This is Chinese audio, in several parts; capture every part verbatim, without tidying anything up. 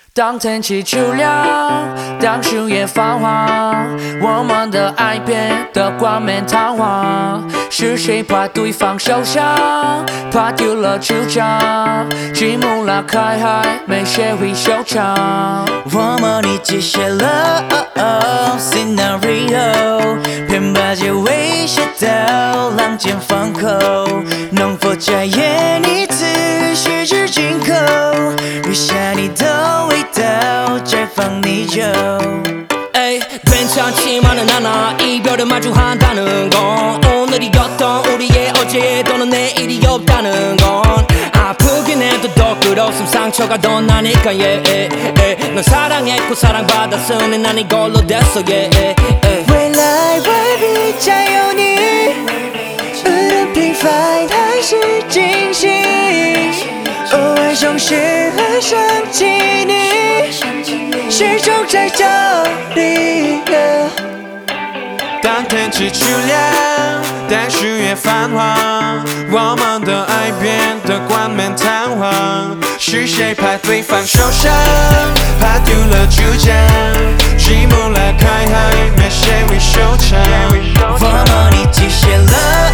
当天气秋凉，当树叶泛黄，我们的爱变得冠冕堂皇。是谁怕对方受伤，怕丢了主张？积木拉开还没学会收场。 我们一起写了 scenario， 偏把结尾写到浪尖放口，能否再演一次十指紧扣？留下你的味道，再放你走。 괜찮지만은 않아 이별을 마주한다는 건 오늘이었던 우리의 어제 또는 내일이 없다는 건 아프긴 해도 더 끝없음 상처가 더 나니까 yeah, yeah, yeah. 넌 사랑했고 사랑받았으니 난 이걸로 됐어 yeah, yeah, yeah. 未来未必再有你，无论平凡还是惊喜，偶尔总是会想起你，始终在这里。 当天气秋凉，当树叶泛黄，我们的爱变得冠冕堂皇。是谁怕对方受伤，怕丢了主张？积木拉开还没谁会收场。 我们一起写了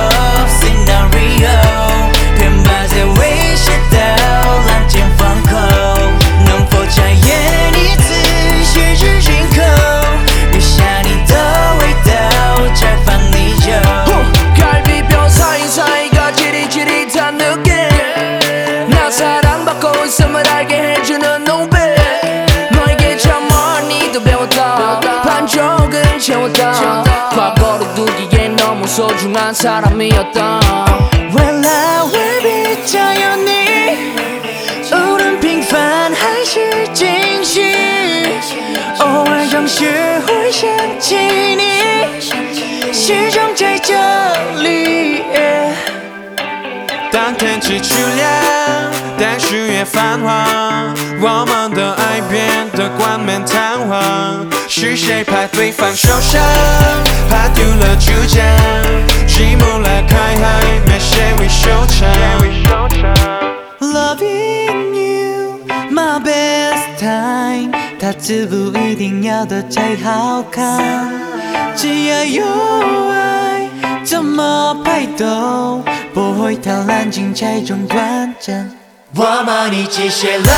scenario， 偏把结尾写到浪尖放口，能否再演一次十指紧扣？留下你的味道，再放你走。 갈비뼈 사이사이가 지릿지릿한 느낌 나 사랑받고 있음을 알게 해주는 눈빛 너에게 참 많이도 배웠다 반쪽은 채웠다 과거를 두기엔 너무 소중한 사람이었다 未来未必再有你，无论平凡还是惊喜，偶尔总是会想起你，始终在这里。 当天气秋凉，当树叶泛黄，我们的爱变得冠冕堂皇。是谁怕对方受伤，怕丢了主张？积木拉开还没谁会收场。 Loving you, my best time， 它自不一定要的最好看，只要有爱，怎么拍都不会太冷静，才中短暂。我们一起写了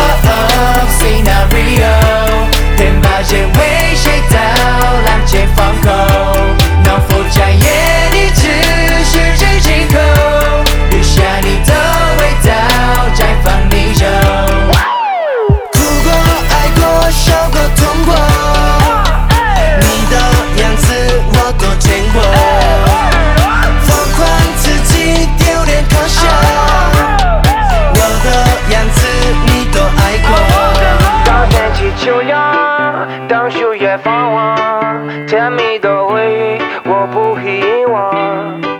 scenario， 偏把结尾写到浪尖放口，能否再演一次十指紧扣？留下你的味道，再放你走。哭过，爱过，受过，痛过，你的样子我都见过，疯狂刺激，丢脸可笑，我的样子你都爱过。 当天气秋凉，当树叶泛黄，甜蜜的回忆我不遗忘。